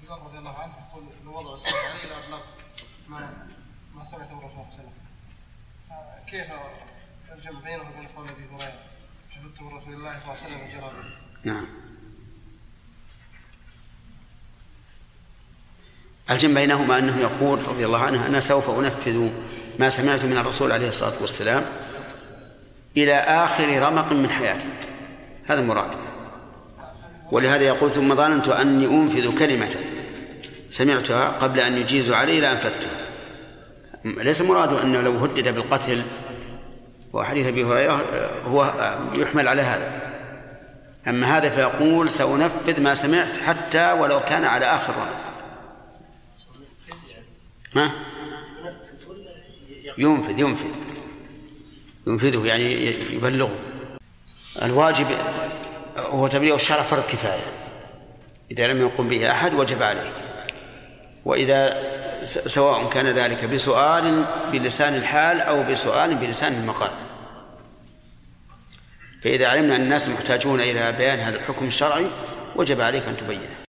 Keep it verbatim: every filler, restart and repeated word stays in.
ذر رضي الله عنه يقول الوضع السبعي إلى أبلغ ما ما سمعته الرسول صلى الله عليه وسلم. كيف الجمع بينه وبين قول أبي هريرة حفظته رسول الله صلى الله عليه وسلم وجرى؟ نعم. الجمع بينهما أنه يقول رضي الله عنه أنا سوف أنفذ ما سمعت من الرسول عليه الصلاة والسلام إلى آخر رمق من حياتي، هذا المراد. ولهذا يقول ثم ظننت أني أنفذ كلمة سمعتها قبل أن يجيزوا علي لأنفذتها. ليس مراده أنه لو هدد بالقتل، وحديث أبي هريرة هو يحمل على هذا. أما هذا فيقول سأنفذ ما سمعت حتى ولو كان على آخر رمق. ما؟ ينفذ ينفذ ينفذه يعني يبلغه. الواجب هو تبليغ الشرع فرض كفاية، إذا لم يقم به أحد وجب عليه، وإذا سواء كان ذلك بسؤال بلسان الحال أو بسؤال بلسان المقال. فإذا علمنا أن الناس محتاجون إلى بيان هذا الحكم الشرعي وجب عليك أن تبينه.